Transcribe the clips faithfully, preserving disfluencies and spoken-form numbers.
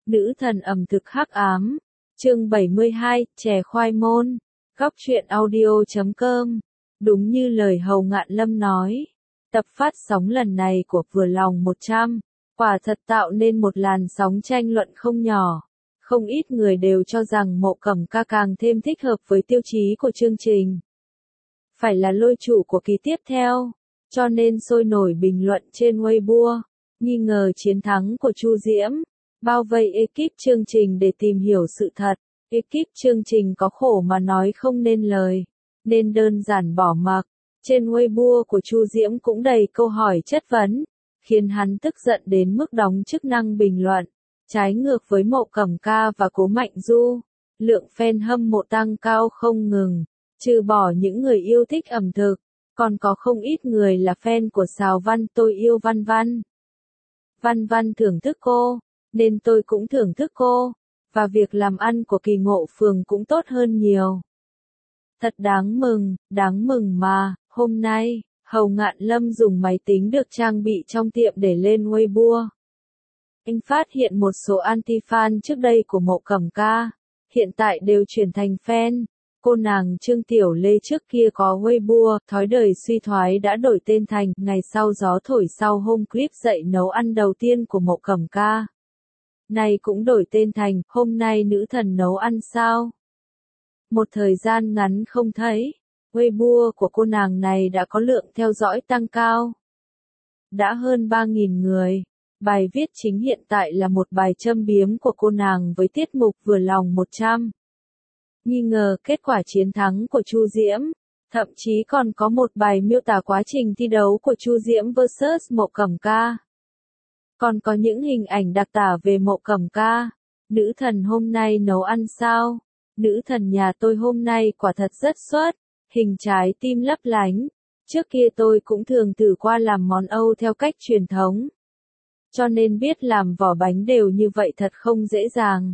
Nữ thần ẩm thực hắc ám. Chương bảy mươi hai, chè khoai môn. Góc truyện audio chấm com. Đúng như lời Hầu Ngạn Lâm nói, tập phát sóng lần này của Vừa Lòng một trăm, quả thật tạo nên một làn sóng tranh luận không nhỏ. Không ít người đều cho rằng Mộ Cẩm Ca càng thêm thích hợp với tiêu chí của chương trình. Phải là lôi chủ của kỳ tiếp theo, cho nên sôi nổi bình luận trên Weibo, nghi ngờ chiến thắng của Chu Diễm, bao vây ekip chương trình để tìm hiểu sự thật. Ekip chương trình có khổ mà nói không nên lời, nên đơn giản bỏ mặc. Trên Weibo của Chu Diễm cũng đầy câu hỏi chất vấn, khiến hắn tức giận đến mức đóng chức năng bình luận. Trái ngược với Mộ Cẩm Ca và Cố Mạnh Du, lượng fan hâm mộ tăng cao không ngừng, trừ bỏ những người yêu thích ẩm thực, còn có không ít người là fan của Sào Văn. Tôi yêu Văn Văn. Văn Văn thưởng thức cô, nên tôi cũng thưởng thức cô, và việc làm ăn của Kỳ Ngộ Phường cũng tốt hơn nhiều. Thật đáng mừng, đáng mừng mà, hôm nay, Hầu Ngạn Lâm dùng máy tính được trang bị trong tiệm để lên Weibo. Anh phát hiện một số anti-fan trước đây của Mộ Cẩm Ca, hiện tại đều chuyển thành fan. Cô nàng Trương Tiểu Lê trước kia có Weibo, thói đời suy thoái đã đổi tên thành Ngày Sau Gió Thổi sau hôm clip dạy nấu ăn đầu tiên của Mộ Cẩm Ca. Này cũng đổi tên thành Hôm Nay Nữ Thần Nấu Ăn Sao. Một thời gian ngắn không thấy, Weibo của cô nàng này đã có lượng theo dõi tăng cao. Đã hơn ba nghìn người. Bài viết chính hiện tại là một bài châm biếm của cô nàng với tiết mục Vừa Lòng một trăm. Nghi ngờ kết quả chiến thắng của Chu Diễm, thậm chí còn có một bài miêu tả quá trình thi đấu của Chu Diễm versus Mộ Cẩm Ca. Còn có những hình ảnh đặc tả về Mộ Cẩm Ca. Nữ thần hôm nay nấu ăn sao? Nữ thần nhà tôi hôm nay quả thật rất xuất, hình trái tim lấp lánh. Trước kia tôi cũng thường thử qua làm món Âu theo cách truyền thống, cho nên biết làm vỏ bánh đều như vậy thật không dễ dàng.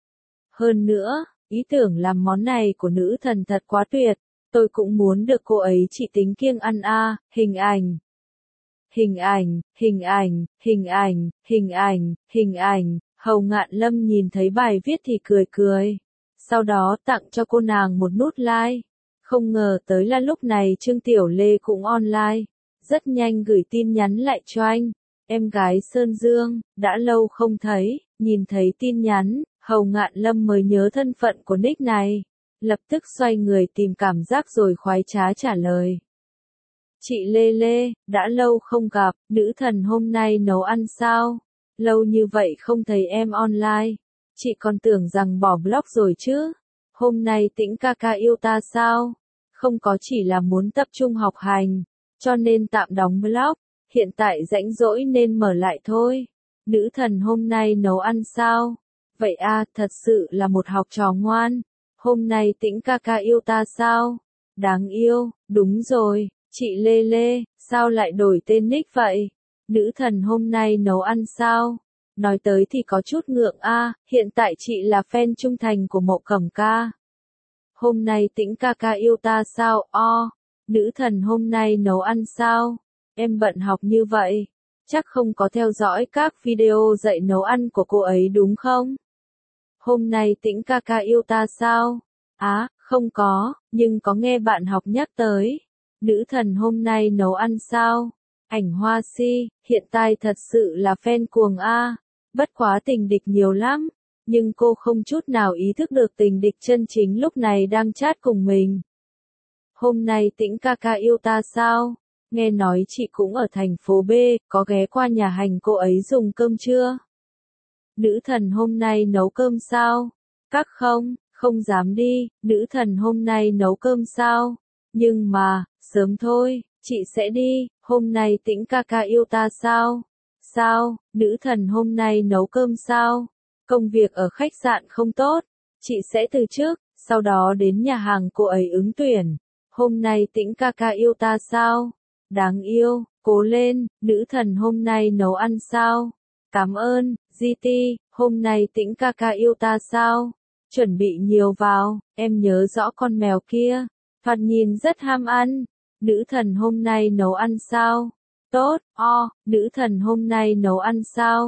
Hơn nữa, ý tưởng làm món này của nữ thần thật quá tuyệt, tôi cũng muốn được cô ấy chỉ tính kiêng ăn a. Hình ảnh. Hình ảnh, hình ảnh, hình ảnh, hình ảnh, hình ảnh. Hầu Ngạn Lâm nhìn thấy bài viết thì cười cười, sau đó tặng cho cô nàng một nút like. Không ngờ tới là lúc này Trương Tiểu Lê cũng online, rất nhanh gửi tin nhắn lại cho anh. Em gái Sơn Dương, đã lâu không thấy. Nhìn thấy tin nhắn, Hầu Ngạn Lâm mới nhớ thân phận của nick này, lập tức xoay người tìm cảm giác rồi khoái trá trả lời. Chị Lê Lê, đã lâu không gặp, nữ thần hôm nay nấu ăn sao? Lâu như vậy không thấy em online, chị còn tưởng rằng bỏ blog rồi chứ. Hôm nay Tĩnh ca ca yêu ta sao? Không có, chỉ là muốn tập trung học hành, cho nên tạm đóng blog, hiện tại rảnh rỗi nên mở lại thôi. Nữ thần hôm nay nấu ăn sao? Vậy à, thật sự là một học trò ngoan. Hôm nay Tĩnh ca ca yêu ta sao? Đáng yêu, đúng rồi, chị Lê Lê, sao lại đổi tên nick vậy? Nữ thần hôm nay nấu ăn sao? Nói tới thì có chút ngượng a, hiện tại chị là fan trung thành của Mộ Cẩm Ca. Hôm nay Tĩnh ca ca yêu ta sao? O, nữ thần hôm nay nấu ăn sao? Em bận học như vậy, chắc không có theo dõi các video dạy nấu ăn của cô ấy đúng không? Hôm nay Tĩnh ca ca yêu ta sao? Á, à, không có, nhưng có nghe bạn học nhắc tới. Nữ thần hôm nay nấu ăn sao? Ảnh Hoa Si, hiện tại thật sự là fan cuồng a. Bất quá tình địch nhiều lắm, nhưng cô không chút nào ý thức được tình địch chân chính lúc này đang chat cùng mình. Hôm nay Tĩnh ca ca yêu ta sao? Nghe nói chị cũng ở thành phố B, có ghé qua nhà hành cô ấy dùng cơm chưa? Nữ thần hôm nay nấu cơm sao? Các không, không dám đi. Nữ thần hôm nay nấu cơm sao? Nhưng mà, sớm thôi, chị sẽ đi. Hôm nay Tĩnh ca ca yêu ta sao? Sao, nữ thần hôm nay nấu cơm sao? Công việc ở khách sạn không tốt, chị sẽ từ chức, sau đó đến nhà hàng cô ấy ứng tuyển. Hôm nay Tĩnh ca ca yêu ta sao? Đáng yêu, cố lên, nữ thần hôm nay nấu ăn sao? Cảm ơn, giê tê, hôm nay Tĩnh ca ca yêu ta sao? Chuẩn bị nhiều vào, em nhớ rõ con mèo kia, thoạt nhìn rất ham ăn. Nữ thần hôm nay nấu ăn sao? Tốt, o, nữ thần hôm nay nấu ăn sao?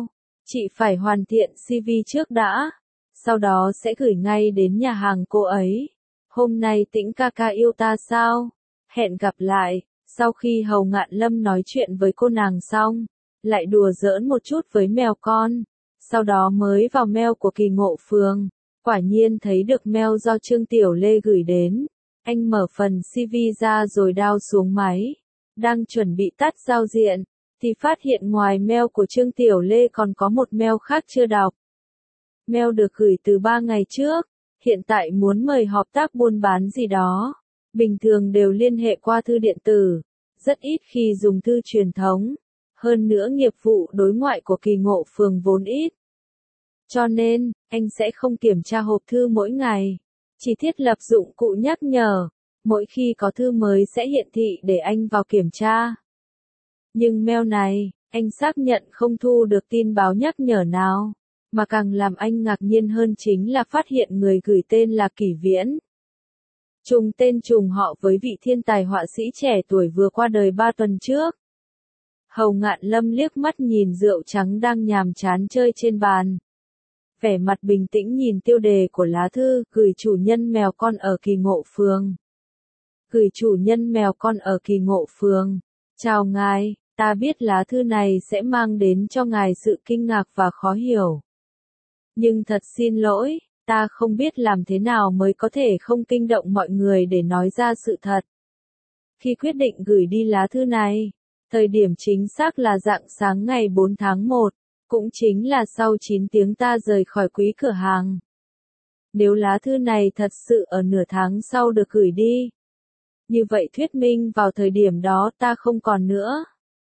Chị phải hoàn thiện xê vê trước đã, sau đó sẽ gửi ngay đến nhà hàng cô ấy. Hôm nay Tĩnh ca ca yêu ta sao? Hẹn gặp lại. Sau khi Hầu Ngạn Lâm nói chuyện với cô nàng xong, lại đùa giỡn một chút với mèo con, sau đó mới vào mail của Kỳ Ngộ Phường. Quả nhiên thấy được mail do Trương Tiểu Lê gửi đến. Anh mở phần xê vê ra rồi đao xuống máy. Đang chuẩn bị tắt giao diện, thì phát hiện ngoài mail của Trương Tiểu Lê còn có một mail khác chưa đọc. Mail được gửi từ ba ngày trước, hiện tại muốn mời hợp tác buôn bán gì đó. Bình thường đều liên hệ qua thư điện tử, rất ít khi dùng thư truyền thống. Hơn nữa nghiệp vụ đối ngoại của Kỳ Ngộ Phường vốn ít. Cho nên, anh sẽ không kiểm tra hộp thư mỗi ngày. Chỉ thiết lập dụng cụ nhắc nhở. Mỗi khi có thư mới sẽ hiện thị để anh vào kiểm tra. Nhưng mail này, anh xác nhận không thu được tin báo nhắc nhở nào. Mà càng làm anh ngạc nhiên hơn chính là phát hiện người gửi tên là Kỷ Viễn. Trùng tên trùng họ với vị thiên tài họa sĩ trẻ tuổi vừa qua đời ba tuần trước. Hầu Ngạn Lâm liếc mắt nhìn rượu trắng đang nhàm chán chơi trên bàn. Vẻ mặt bình tĩnh nhìn tiêu đề của lá thư, gửi chủ nhân mèo con ở Kỳ Ngộ Phường. Gửi chủ nhân mèo con ở Kỳ Ngộ Phường. Chào ngài, ta biết lá thư này sẽ mang đến cho ngài sự kinh ngạc và khó hiểu. Nhưng thật xin lỗi, ta không biết làm thế nào mới có thể không kinh động mọi người để nói ra sự thật. Khi quyết định gửi đi lá thư này, thời điểm chính xác là rạng sáng ngày bốn tháng một, cũng chính là sau chín tiếng ta rời khỏi quý cửa hàng. Nếu lá thư này thật sự ở nửa tháng sau được gửi đi, như vậy thuyết minh vào thời điểm đó ta không còn nữa.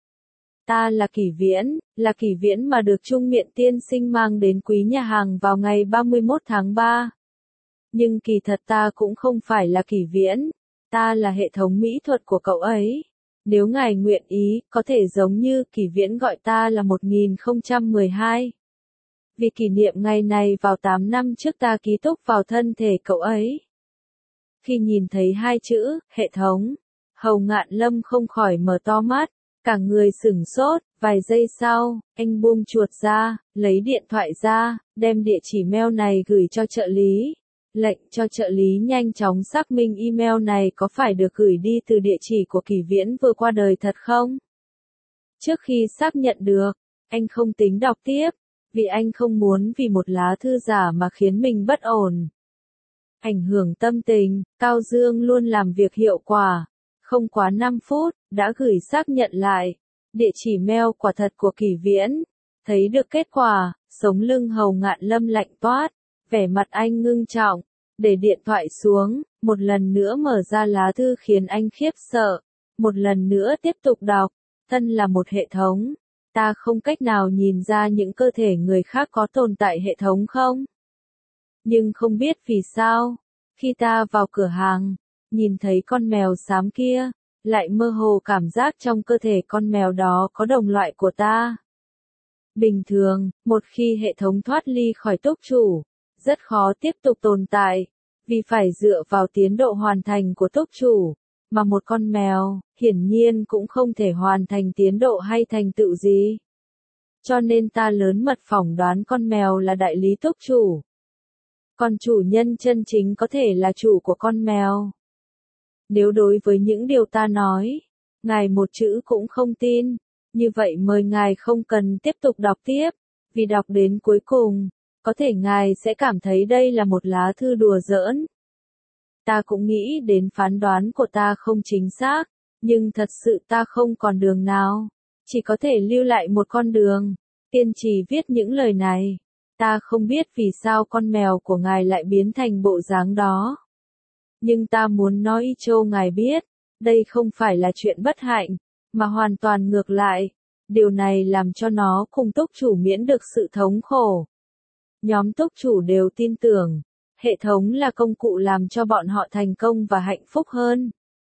Ta là Kỷ Viễn, là Kỷ Viễn mà được Trung Miện tiên sinh mang đến quý nhà hàng vào ngày ba mươi mốt tháng ba. Nhưng kỳ thật ta cũng không phải là Kỷ Viễn, ta là hệ thống mỹ thuật của cậu ấy. Nếu ngài nguyện ý, có thể giống như Kỷ Viễn gọi ta là một nghìn không trăm mười hai. Vì kỷ niệm ngày này vào tám năm trước ta ký túc vào thân thể cậu ấy. Khi nhìn thấy hai chữ, hệ thống, Hầu Ngạn Lâm không khỏi mở to mắt, cả người sửng sốt. Vài giây sau, anh buông chuột ra, lấy điện thoại ra, đem địa chỉ mail này gửi cho trợ lý. Lệnh cho trợ lý nhanh chóng xác minh email này có phải được gửi đi từ địa chỉ của Kỷ Viễn vừa qua đời thật không? Trước khi xác nhận được, anh không tính đọc tiếp, vì anh không muốn vì một lá thư giả mà khiến mình bất ổn. Ảnh hưởng tâm tình, Cao Dương luôn làm việc hiệu quả. Không quá năm phút, đã gửi xác nhận lại. Địa chỉ mail quả thật của Kỷ Viễn. Thấy được kết quả, sống lưng Hầu Ngạn Lâm lạnh toát. Vẻ mặt anh ngưng trọng, để điện thoại xuống, một lần nữa mở ra lá thư khiến anh khiếp sợ. Một lần nữa tiếp tục đọc, thân là một hệ thống. Ta không cách nào nhìn ra những cơ thể người khác có tồn tại hệ thống không? Nhưng không biết vì sao, khi ta vào cửa hàng, nhìn thấy con mèo xám kia, lại mơ hồ cảm giác trong cơ thể con mèo đó có đồng loại của ta. Bình thường, một khi hệ thống thoát ly khỏi túc chủ, rất khó tiếp tục tồn tại, vì phải dựa vào tiến độ hoàn thành của túc chủ, mà một con mèo, hiển nhiên cũng không thể hoàn thành tiến độ hay thành tựu gì. Cho nên ta lớn mật phỏng đoán con mèo là đại lý túc chủ. Còn chủ nhân chân chính có thể là chủ của con mèo. Nếu đối với những điều ta nói, ngài một chữ cũng không tin, như vậy mời ngài không cần tiếp tục đọc tiếp, vì đọc đến cuối cùng, có thể ngài sẽ cảm thấy đây là một lá thư đùa giỡn. Ta cũng nghĩ đến phán đoán của ta không chính xác, nhưng thật sự ta không còn đường nào, chỉ có thể lưu lại một con đường, kiên trì viết những lời này. Ta không biết vì sao con mèo của ngài lại biến thành bộ dáng đó. Nhưng ta muốn nói cho ngài biết, đây không phải là chuyện bất hạnh, mà hoàn toàn ngược lại. Điều này làm cho nó cùng túc chủ miễn được sự thống khổ. Nhóm túc chủ đều tin tưởng, hệ thống là công cụ làm cho bọn họ thành công và hạnh phúc hơn.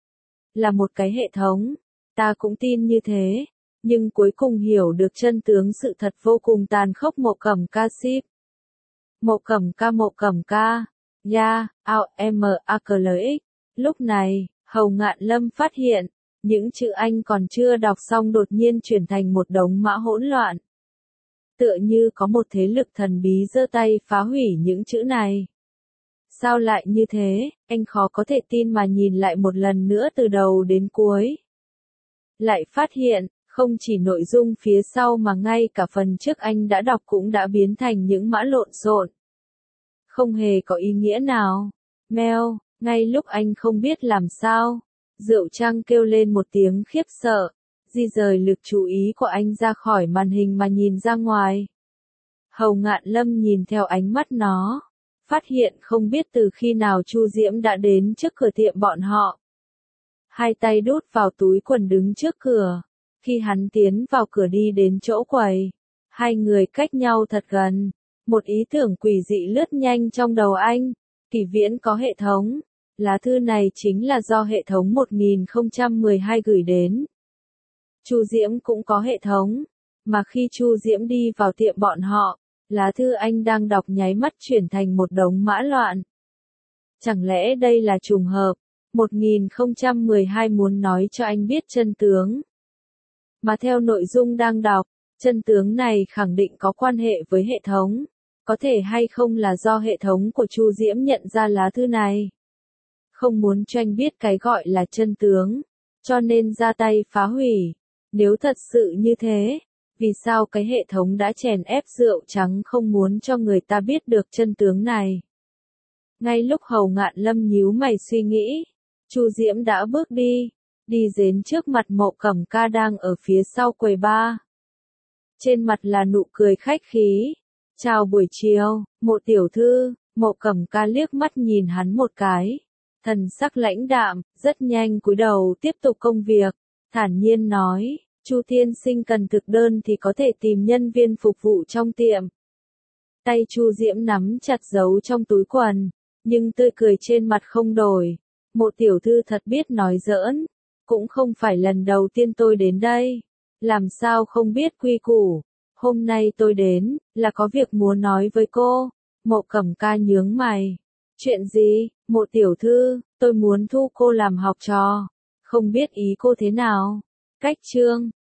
Là một cái hệ thống, ta cũng tin như thế, nhưng cuối cùng hiểu được chân tướng sự thật vô cùng tàn khốc. Mộ Cẩm Ca ship. Mộ Cẩm Ca Mộ Cẩm Ca, ya, ao, m, a, c, l, x. Lúc này, Hầu Ngạn Lâm phát hiện, những chữ anh còn chưa đọc xong đột nhiên chuyển thành một đống mã hỗn loạn. tựa như có một thế lực thần bí giơ tay phá hủy những chữ này. Sao lại như thế, anh khó có thể tin mà nhìn lại một lần nữa từ đầu đến cuối. Lại phát hiện, không chỉ nội dung phía sau mà ngay cả phần trước anh đã đọc cũng đã biến thành những mã lộn xộn. Không hề có ý nghĩa nào. Mèo, ngay lúc anh không biết làm sao, Rượu Trăng kêu lên một tiếng khiếp sợ, di rời lực chú ý của anh ra khỏi màn hình mà nhìn ra ngoài. Hầu Ngạn Lâm nhìn theo ánh mắt nó, phát hiện không biết từ khi nào Chu Diễm đã đến trước cửa tiệm bọn họ. Hai tay đút vào túi quần đứng trước cửa. Khi hắn tiến vào cửa đi đến chỗ quầy, hai người cách nhau thật gần. Một ý tưởng quỷ dị lướt nhanh trong đầu anh. Kỷ Viễn có hệ thống. Lá thư này chính là do hệ thống một nghìn không trăm mười hai gửi đến. Chu Diễm cũng có hệ thống. Mà khi Chu Diễm đi vào tiệm bọn họ, lá thư anh đang đọc nháy mắt chuyển thành một đống mã loạn. Chẳng lẽ đây là trùng hợp? một nghìn không trăm mười hai muốn nói cho anh biết chân tướng. Mà theo nội dung đang đọc, chân tướng này khẳng định có quan hệ với hệ thống. Có thể hay không là do hệ thống của Chu Diễm nhận ra lá thư này. Không muốn cho anh biết cái gọi là chân tướng, cho nên ra tay phá hủy. Nếu thật sự như thế, vì sao cái hệ thống đã chèn ép Rượu Trắng không muốn cho người ta biết được chân tướng này? Ngay lúc Hầu Ngạn Lâm nhíu mày suy nghĩ, Chu Diễm đã bước đi, đi đến trước mặt Mộ Cẩm Ca đang ở phía sau quầy bar. Trên mặt là nụ cười khách khí. Chào buổi chiều, Mộ tiểu thư. Mộ Cẩm Ca liếc mắt nhìn hắn một cái. Thần sắc lãnh đạm, rất nhanh cúi đầu tiếp tục công việc. Thản nhiên nói, Chu tiên sinh cần thực đơn thì có thể tìm nhân viên phục vụ trong tiệm. Tay Chu Diễm nắm chặt giấu trong túi quần, nhưng tươi cười trên mặt không đổi. Mộ tiểu thư thật biết nói giỡn, cũng không phải lần đầu tiên tôi đến đây. Làm sao không biết quy củ, hôm nay tôi đến, là có việc muốn nói với cô. Mộ Cẩm Ca nhướng mày. Chuyện gì, Mộ tiểu thư, tôi muốn thu cô làm học trò. Không biết ý cô thế nào? Cách chương